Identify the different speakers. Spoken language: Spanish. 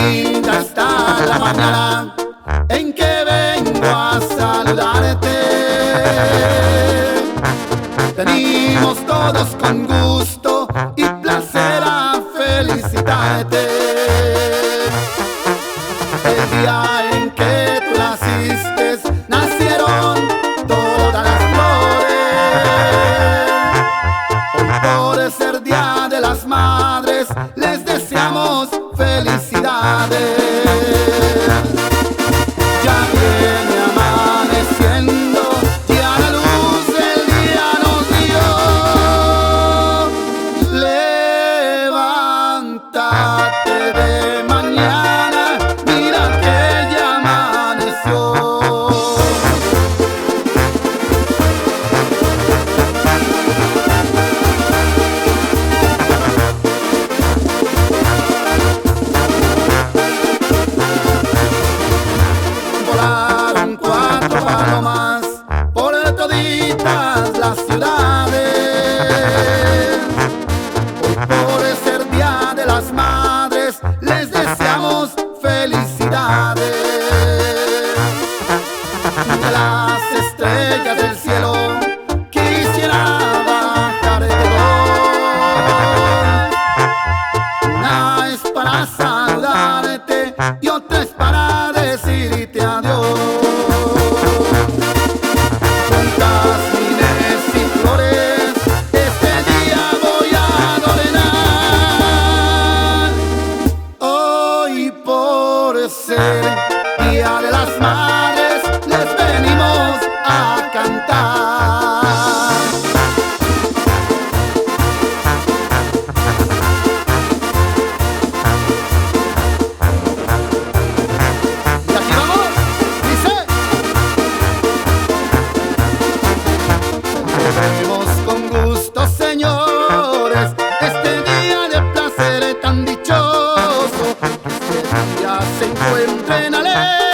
Speaker 1: linda está la mañana en que vengo a saludarte. Venimos todos con gusto y placer a felicitarte. El día en que tú naciste, nacieron todas las flores. Hoy por ser Día de las Madres, les deseamos felicidades. Ya viene amaneciendo, ya la luz del día nos dio. Levántate de mañana, mira que ya amaneció. Volaron 4 palomas por toditas las ciudades. Hoy por ser Día de las Madres, les deseamos felicidades. De las estrellas del cielo quisiera bajar de dos. Una es para saludarte y otra es para decirte adiós. Con jazmines y flores este día voy a adornar. Hoy por ser Día de las Madres, les venimos a cantar. Y aquí vamos, dice. Celebremos con gusto, señores, este día de placer tan dichoso. Que este día se encuentren alegres